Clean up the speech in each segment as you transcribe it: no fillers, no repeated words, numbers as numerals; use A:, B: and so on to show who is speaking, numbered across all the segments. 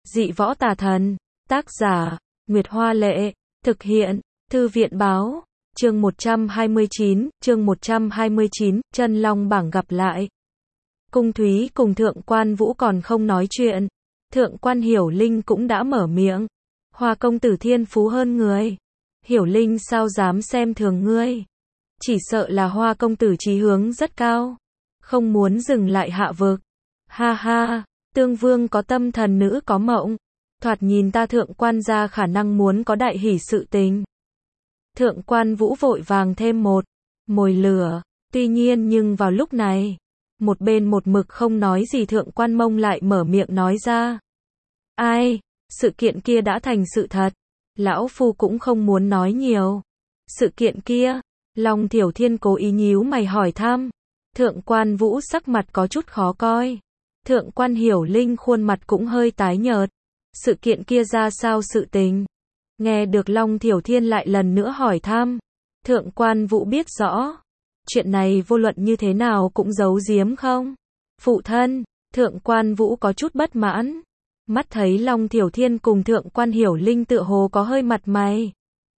A: Dị võ tà thần. Tác giả, Nguyệt Hoa Lệ. Thực hiện, Thư viện Báo. Chương 129, Chân Long bảng gặp lại. Cung Thúy cùng Thượng Quan Vũ còn không nói chuyện. Thượng Quan Hiểu Linh cũng đã mở miệng. Hoa công tử thiên phú hơn người. Hiểu Linh sao dám xem thường ngươi. Chỉ sợ là Hoa công tử chí hướng rất cao. Không muốn dừng lại hạ vực. Ha ha, tương vương có tâm thần nữ có mộng. Thoạt nhìn ta Thượng Quan gia khả năng muốn có đại hỷ sự tình. Thượng Quan Vũ vội vàng thêm một mồi lửa. Tuy nhiên nhưng vào lúc này, một bên một mực không nói gì Thượng Quan Mông lại mở miệng nói ra. Ai, sự kiện kia đã thành sự thật. Lão phu cũng không muốn nói nhiều. Sự kiện kia, Long Thiểu Thiên cố ý nhíu mày hỏi thăm. Thượng Quan Vũ sắc mặt có chút khó coi. Thượng Quan Hiểu Linh khuôn mặt cũng hơi tái nhợt. Sự kiện kia ra sao sự tình? Nghe được Long Thiểu Thiên lại lần nữa hỏi thăm. Thượng Quan Vũ biết rõ. Chuyện này vô luận như thế nào cũng giấu giếm không? Phụ thân, Thượng Quan Vũ có chút bất mãn. Mắt thấy Long Thiểu Thiên cùng Thượng Quan Hiểu Linh tựa hồ có hơi mặt mày.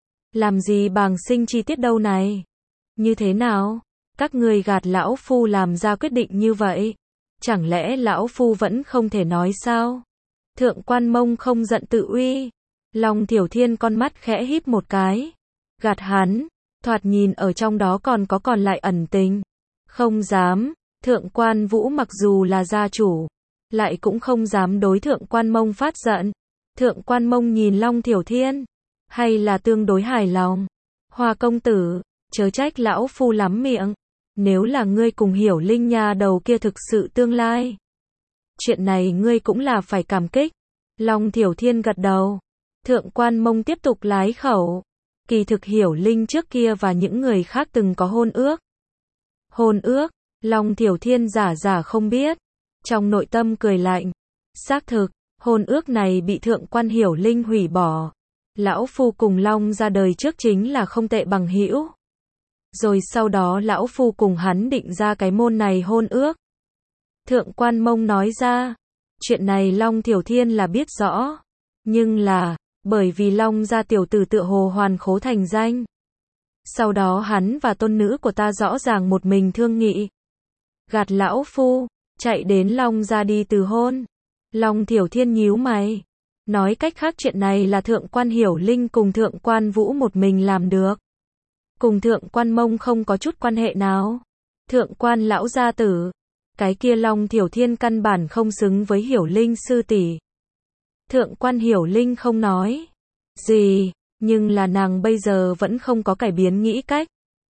A: Làm gì bàng sinh chi tiết đâu này? Như thế nào? Các người gạt lão phu làm ra quyết định như vậy? Chẳng lẽ lão phu vẫn không thể nói sao? Thượng Quan Mông không giận tự uy. Long Thiểu Thiên con mắt khẽ híp một cái. Gạt hắn, thoạt nhìn ở trong đó còn lại ẩn tình. Không dám, Thượng Quan Vũ mặc dù là gia chủ, lại cũng không dám đối Thượng Quan Mông phát giận. Thượng Quan Mông nhìn Long Thiểu Thiên, hay là tương đối hài lòng. Hoa công tử, chớ trách lão phu lắm miệng. Nếu là ngươi cùng Hiểu Linh nha đầu kia thực sự tương lai, chuyện này ngươi cũng là phải cảm kích. Long Thiểu Thiên gật đầu. Thượng Quan Mông tiếp tục lái khẩu. Kỳ thực Hiểu Linh trước kia và những người khác từng có hôn ước. Hôn ước, Long Thiểu Thiên giả không biết. Trong nội tâm cười lạnh. Xác thực, hôn ước này bị Thượng Quan Hiểu Linh hủy bỏ. Lão phu cùng Long ra đời trước chính là không tệ bằng hữu. Rồi sau đó lão phu cùng hắn định ra cái môn này hôn ước. Thượng Quan Mông nói ra. Chuyện này Long Thiểu Thiên là biết rõ. Nhưng là, bởi vì Long gia tiểu tử tựa hồ hoàn khố thành danh. Sau đó hắn và tôn nữ của ta rõ ràng một mình thương nghị. Gạt lão phu, chạy đến Long gia đi từ hôn. Long Thiểu Thiên nhíu mày. Nói cách khác chuyện này là Thượng Quan Hiểu Linh cùng Thượng Quan Vũ một mình làm được. Cùng Thượng Quan Mông không có chút quan hệ nào. Thượng Quan lão gia tử. Cái kia Long Thiểu Thiên căn bản không xứng với Hiểu Linh sư tỷ. Thượng Quan Hiểu Linh không nói gì, nhưng là nàng bây giờ vẫn không có cải biến nghĩ cách.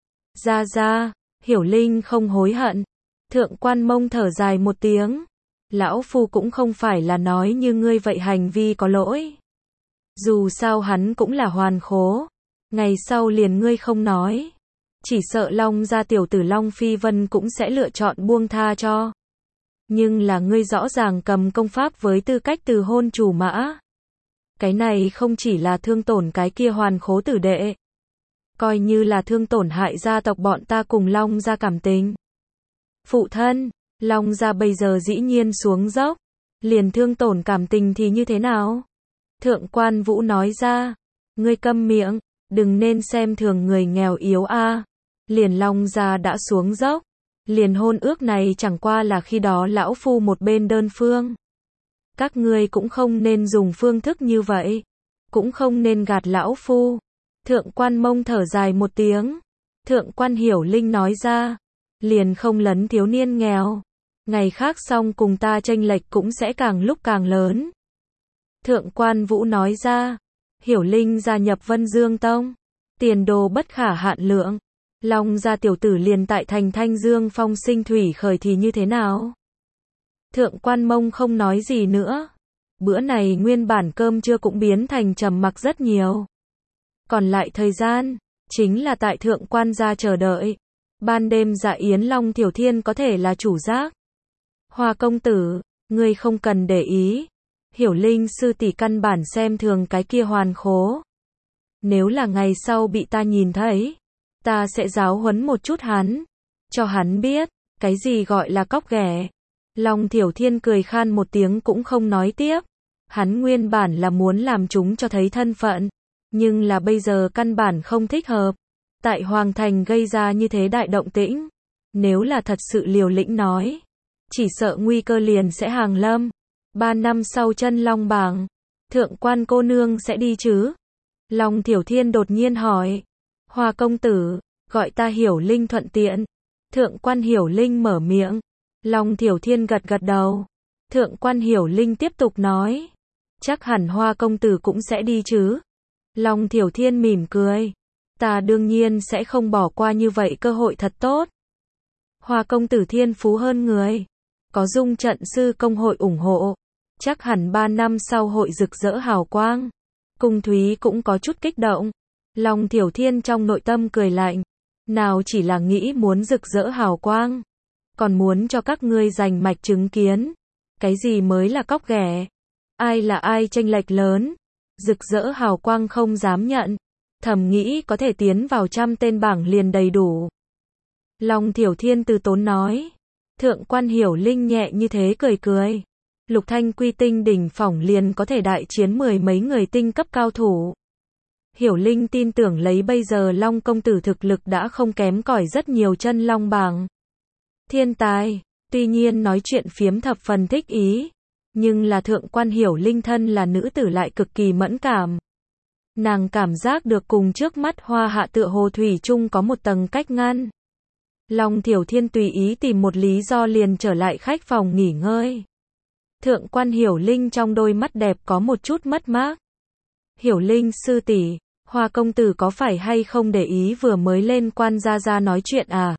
A: Ra, Hiểu Linh không hối hận. Thượng Quan Mông thở dài một tiếng. Lão phu cũng không phải là nói như ngươi vậy hành vi có lỗi. Dù sao hắn cũng là hoàn khố. Ngày sau liền ngươi không nói. Chỉ sợ Long gia tiểu tử Long Phi Vân cũng sẽ lựa chọn buông tha cho. Nhưng là ngươi rõ ràng cầm công pháp với tư cách từ hôn chủ mã. Cái này không chỉ là thương tổn cái kia hoàn khố tử đệ. Coi như là thương tổn hại gia tộc bọn ta cùng Long gia cảm tình. Phụ thân, Long gia bây giờ dĩ nhiên xuống dốc. Liền thương tổn cảm tình thì như thế nào? Thượng Quan Vũ nói ra. Ngươi câm miệng, đừng nên xem thường người nghèo yếu a. Liền Long gia đã xuống dốc. Liền hôn ước này chẳng qua là khi đó lão phu một bên đơn phương. Các ngươi cũng không nên dùng phương thức như vậy. Cũng không nên gạt lão phu. Thượng Quan Mông thở dài một tiếng. Thượng Quan Hiểu Linh nói ra. Liền không lấn thiếu niên nghèo. Ngày khác xong cùng ta chênh lệch cũng sẽ càng lúc càng lớn. Thượng Quan Vũ nói ra. Hiểu Linh gia nhập Vân Dương Tông. Tiền đồ bất khả hạn lượng. Long gia tiểu tử liền tại thành Thanh Dương phong sinh thủy khởi thì như thế nào? Thượng Quan Mông không nói gì nữa. Bữa này nguyên bản cơm trưa cũng biến thành trầm mặc rất nhiều. Còn lại thời gian, chính là tại Thượng Quan gia chờ đợi. Ban đêm dạ yến Long Thiểu Thiên có thể là chủ giác. Hoa công tử, ngươi không cần để ý. Hiểu Linh sư tỷ căn bản xem thường cái kia hoàn khố. Nếu là ngày sau bị ta nhìn thấy, ta sẽ giáo huấn một chút hắn. Cho hắn biết, cái gì gọi là cóc ghẻ. Long Thiểu Thiên cười khan một tiếng cũng không nói tiếp. Hắn nguyên bản là muốn làm chúng cho thấy thân phận, nhưng là bây giờ căn bản không thích hợp. Tại Hoàng Thành gây ra như thế đại động tĩnh, nếu là thật sự liều lĩnh nói, chỉ sợ nguy cơ liền sẽ hàng lâm. 3 năm sau Chân Long bảng, thượng quan cô nương sẽ đi chứ? Long Thiểu Thiên đột nhiên hỏi. Hoa công tử, gọi ta Hiểu Linh thuận tiện. Thượng quan Hiểu Linh mở miệng. Long Thiểu Thiên gật gật đầu. Thượng quan Hiểu Linh tiếp tục nói. Chắc hẳn Hoa công tử cũng sẽ đi chứ? Long Thiểu Thiên mỉm cười. Ta đương nhiên sẽ không bỏ qua như vậy cơ hội thật tốt. Hoa công tử thiên phú hơn người. Có Dung trận sư công hội ủng hộ. Chắc hẳn 3 năm sau hội rực rỡ hào quang. Cung Thúy cũng có chút kích động. Long Thiểu Thiên trong nội tâm cười lạnh. Nào chỉ là nghĩ muốn rực rỡ hào quang. Còn muốn cho các ngươi giành mạch chứng kiến. Cái gì mới là cóc ghẻ. Ai là ai chênh lệch lớn. Rực rỡ hào quang không dám nhận. Thầm nghĩ có thể tiến vào 100 tên bảng liền đầy đủ. Long Thiểu Thiên từ tốn nói. Thượng quan Hiểu Linh nhẹ như thế cười cười. Lục Thanh Quy tinh đỉnh phỏng liền có thể đại chiến 10 mấy người tinh cấp cao thủ. Hiểu Linh tin tưởng lấy bây giờ Long công tử thực lực đã không kém cỏi rất nhiều Chân Long bảng. Thiên tài, tuy nhiên nói chuyện phiếm thập phần thích ý, nhưng là thượng quan Hiểu Linh thân là nữ tử lại cực kỳ mẫn cảm. Nàng cảm giác được cùng trước mắt Hoa Hạ tựa hồ thủy chung có một tầng cách ngăn. Long Thiểu Thiên tùy ý tìm một lý do liền trở lại khách phòng nghỉ ngơi. Thượng quan Hiểu Linh trong đôi mắt đẹp có một chút mất mát. Hiểu Linh sư tỷ, Hoa công tử có phải hay không để ý vừa mới lên quan gia nói chuyện à?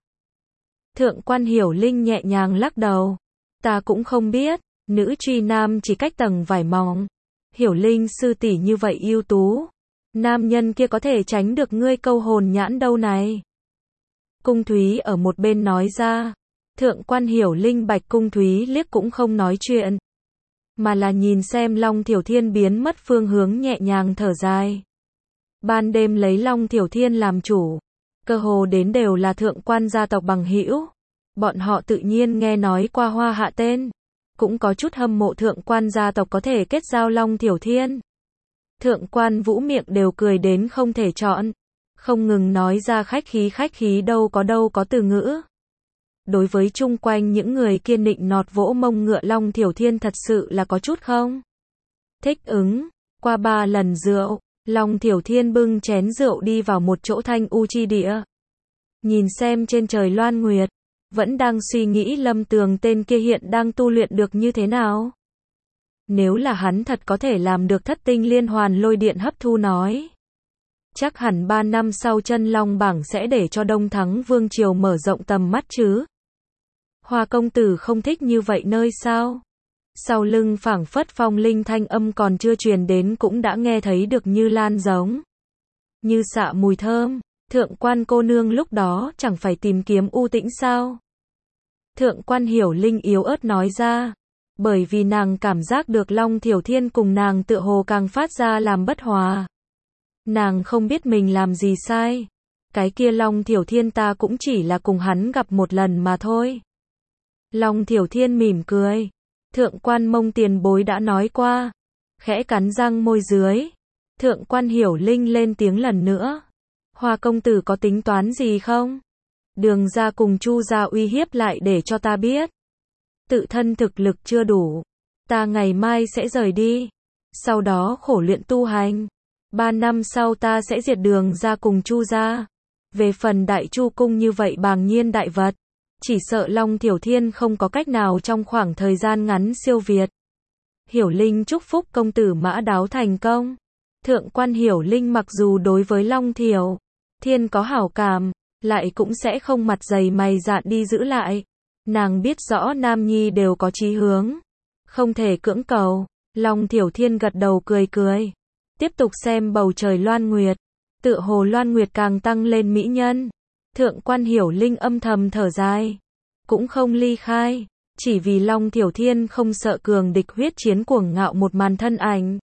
A: Thượng quan Hiểu Linh nhẹ nhàng lắc đầu. Ta cũng không biết, nữ truy nam chỉ cách tầng vải mỏng. Hiểu Linh sư tỷ như vậy ưu tú. Nam nhân kia có thể tránh được ngươi câu hồn nhãn đâu này. Cung Thúy ở một bên nói ra. Thượng quan Hiểu Linh bạch Cung Thúy liếc cũng không nói chuyện. Mà là nhìn xem Long Thiểu Thiên biến mất phương hướng nhẹ nhàng thở dài. Ban đêm lấy Long Thiểu Thiên làm chủ. Cơ hồ đến đều là thượng quan gia tộc bằng hữu. Bọn họ tự nhiên nghe nói qua Hoa Hạ tên. Cũng có chút hâm mộ thượng quan gia tộc có thể kết giao Long Thiểu Thiên. Thượng quan Vũ miệng đều cười đến không thể chọn. Không ngừng nói ra khách khí đâu có từ ngữ. Đối với chung quanh những người kiên định nọt vỗ mông ngựa Long Thiểu Thiên thật sự là có chút không thích ứng. Qua 3 lần rượu, Long Thiểu Thiên bưng chén rượu đi vào một chỗ thanh u chi địa. Nhìn xem trên trời loan nguyệt, vẫn đang suy nghĩ Lâm Tường tên kia hiện đang tu luyện được như thế nào. Nếu là hắn thật có thể làm được thất tinh liên hoàn lôi điện hấp thu nói. Chắc hẳn 3 năm sau Chân Long bảng sẽ để cho Đông Thắng Vương Triều mở rộng tầm mắt chứ. Hoa công tử không thích như vậy nơi sao? Sau lưng phảng phất phong linh thanh âm còn chưa truyền đến cũng đã nghe thấy được như lan giống. Như xạ mùi thơm, thượng quan cô nương lúc đó chẳng phải tìm kiếm u tĩnh sao? Thượng quan Hiểu Linh yếu ớt nói ra. Bởi vì nàng cảm giác được Long Thiểu Thiên cùng nàng tựa hồ càng phát ra làm bất hòa. Nàng không biết mình làm gì sai. Cái kia Long Thiểu Thiên ta cũng chỉ là cùng hắn gặp một lần mà thôi. Long Thiểu Thiên mỉm cười. Thượng quan Mông tiền bối đã nói qua. Khẽ cắn răng môi dưới. Thượng quan Hiểu Linh lên tiếng lần nữa. Hoa công tử có tính toán gì không? Đường ra cùng Chu gia uy hiếp lại để cho ta biết. Tự thân thực lực chưa đủ. Ta ngày mai sẽ rời đi. Sau đó khổ luyện tu hành. 3 năm sau ta sẽ diệt Đường ra cùng Chu gia. Về phần Đại Chu cung như vậy bàng nhiên đại vật. Chỉ sợ Long Thiểu Thiên không có cách nào trong khoảng thời gian ngắn siêu việt. Hiểu Linh chúc phúc công tử mã đáo thành công. Thượng quan Hiểu Linh mặc dù đối với Long Thiểu Thiên có hảo cảm, lại cũng sẽ không mặt dày mày dạn đi giữ lại. Nàng biết rõ nam nhi đều có chí hướng, không thể cưỡng cầu. Long Thiểu Thiên gật đầu cười cười, tiếp tục xem bầu trời loan nguyệt. Tựa hồ loan nguyệt càng tăng lên mỹ nhân. Thượng quan Hiểu Linh âm thầm thở dài, cũng không ly khai, chỉ vì Long Thiểu Thiên không sợ cường địch huyết chiến cuồng ngạo một màn thân ảnh.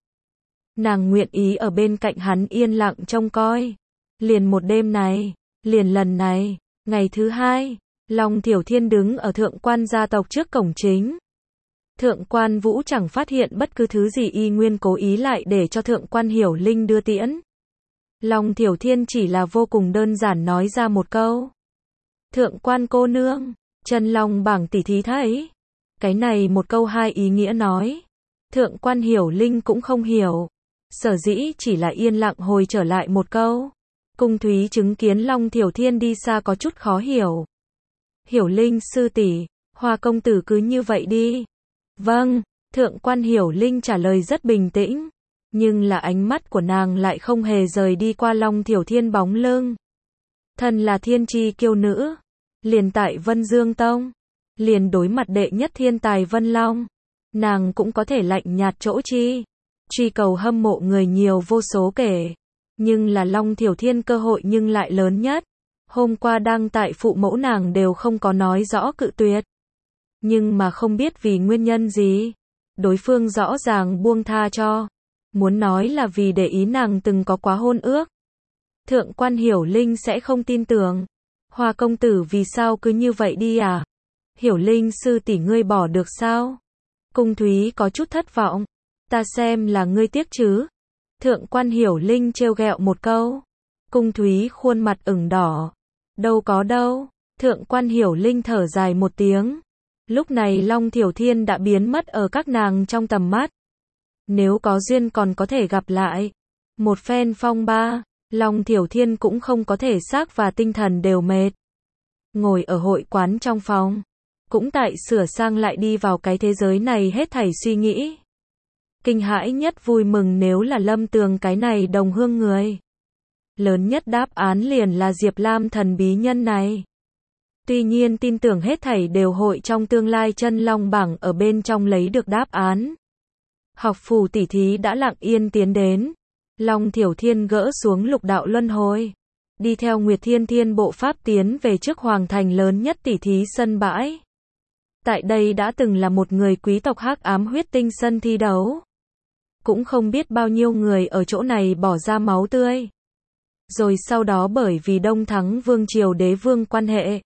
A: Nàng nguyện ý ở bên cạnh hắn yên lặng trông coi. Liền một đêm này, liền lần này, ngày thứ 2, Long Thiểu Thiên đứng ở thượng quan gia tộc trước cổng chính. Thượng quan Vũ chẳng phát hiện bất cứ thứ gì, y nguyên cố ý lại để cho Thượng quan Hiểu Linh đưa tiễn. Long Thiểu Thiên chỉ là vô cùng đơn giản nói ra một câu. Thượng quan cô nương, chân long bảng tỷ thí thấy. Cái này một câu hai ý nghĩa nói. Thượng quan Hiểu Linh cũng không hiểu. Sở dĩ chỉ là yên lặng hồi trở lại một câu. Cung Thúy chứng kiến Long Thiểu Thiên đi xa có chút khó hiểu. Hiểu Linh sư tỷ, Hoa công tử cứ như vậy đi. Vâng, Thượng quan Hiểu Linh trả lời rất bình tĩnh. Nhưng là ánh mắt của nàng lại không hề rời đi qua Long Thiểu Thiên bóng lưng. Thân là thiên chi kiêu nữ. Liền tại Vân Dương Tông. Liền đối mặt đệ nhất thiên tài Vân Long. Nàng cũng có thể lạnh nhạt chỗ chi. Truy cầu hâm mộ người nhiều vô số kể. Nhưng là Long Thiểu Thiên cơ hội nhưng lại lớn nhất. Hôm qua đăng tại phụ mẫu nàng đều không có nói rõ cự tuyệt. Nhưng mà không biết vì nguyên nhân gì. Đối phương rõ ràng buông tha cho. Muốn nói là vì để ý nàng từng có quá hôn ước. Thượng quan Hiểu Linh sẽ không tin tưởng. Hoa công tử vì sao cứ như vậy đi à? Hiểu Linh sư tỷ ngươi bỏ được sao? Cung Thúy có chút thất vọng. Ta xem là ngươi tiếc chứ. Thượng quan Hiểu Linh trêu ghẹo một câu. Cung Thúy khuôn mặt ửng đỏ. Đâu có đâu. Thượng quan Hiểu Linh thở dài một tiếng. Lúc này Long Thiểu Thiên đã biến mất ở các nàng trong tầm mắt. Nếu có duyên còn có thể gặp lại. Một phen phong ba, Long Thiểu Thiên cũng không có thể xác và tinh thần đều mệt. Ngồi ở hội quán trong phòng. Cũng tại sửa sang lại đi vào cái thế giới này hết thảy suy nghĩ. Kinh hãi nhất vui mừng nếu là Lâm Tường cái này đồng hương người. Lớn nhất đáp án liền là Diệp Lam thần bí nhân này. Tuy nhiên tin tưởng hết thảy đều hội trong tương lai chân long bảng ở bên trong lấy được đáp án. Học phủ tỷ thí đã lặng yên tiến đến. Long Thiểu Thiên gỡ xuống lục đạo luân hồi. Đi theo Nguyệt Thiên Thiên bộ pháp tiến về trước hoàng thành lớn nhất tỷ thí sân bãi. Tại đây đã từng là một người quý tộc Hắc Ám Huyết Tinh sân thi đấu. Cũng không biết bao nhiêu người ở chỗ này bỏ ra máu tươi. Rồi sau đó bởi vì Đông Thắng Vương Triều đế vương quan hệ.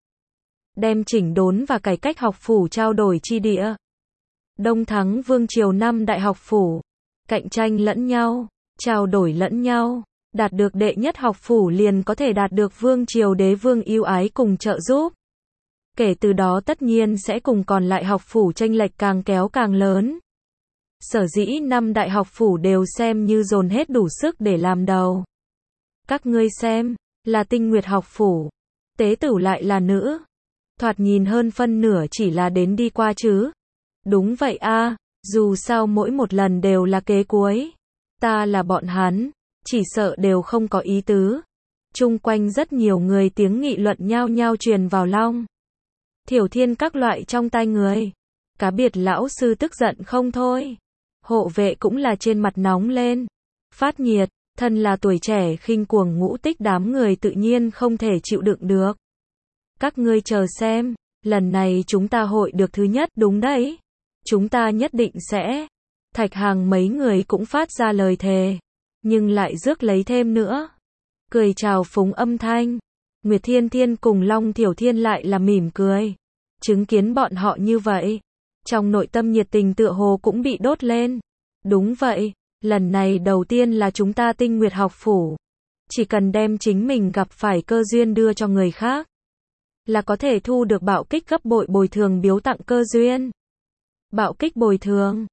A: Đem chỉnh đốn và cải cách học phủ trao đổi chi địa. Đông Thắng Vương Triều 5 đại học phủ. Cạnh tranh lẫn nhau, trao đổi lẫn nhau. Đạt được đệ nhất học phủ liền có thể đạt được Vương Triều đế vương yêu ái cùng trợ giúp. Kể từ đó tất nhiên sẽ cùng còn lại học phủ chênh lệch càng kéo càng lớn. Sở dĩ 5 đại học phủ đều xem như dồn hết đủ sức để làm đầu. Các ngươi xem, là Tinh Nguyệt học phủ. Tế tử lại là nữ. Thoạt nhìn hơn phân nửa chỉ là đến đi qua chứ. Đúng vậy a, dù sao mỗi một lần đều là kế cuối. Ta là bọn hắn, chỉ sợ đều không có ý tứ. Chung quanh rất nhiều người tiếng nghị luận nhao nhao truyền vào Long Thiểu Thiên các loại trong tai người. Cá biệt lão sư tức giận không thôi. Hộ vệ cũng là trên mặt nóng lên. Phát nhiệt, thân là tuổi trẻ khinh cuồng ngũ tích đám người tự nhiên không thể chịu đựng được. Các ngươi chờ xem, lần này chúng ta hội được thứ nhất đúng đấy. Chúng ta nhất định sẽ. Thạch Hàng mấy người cũng phát ra lời thề. Nhưng lại rước lấy thêm nữa. Cười chào phúng âm thanh. Nguyệt Thiên Thiên cùng Long Thiểu Thiên lại là mỉm cười. Chứng kiến bọn họ như vậy. Trong nội tâm nhiệt tình tựa hồ cũng bị đốt lên. Đúng vậy, lần này đầu tiên là chúng ta Tinh Nguyệt học phủ. Chỉ cần đem chính mình gặp phải cơ duyên đưa cho người khác. Là có thể thu được bạo kích gấp bội bồi thường biếu tặng cơ duyên. Bạo kích bồi thường.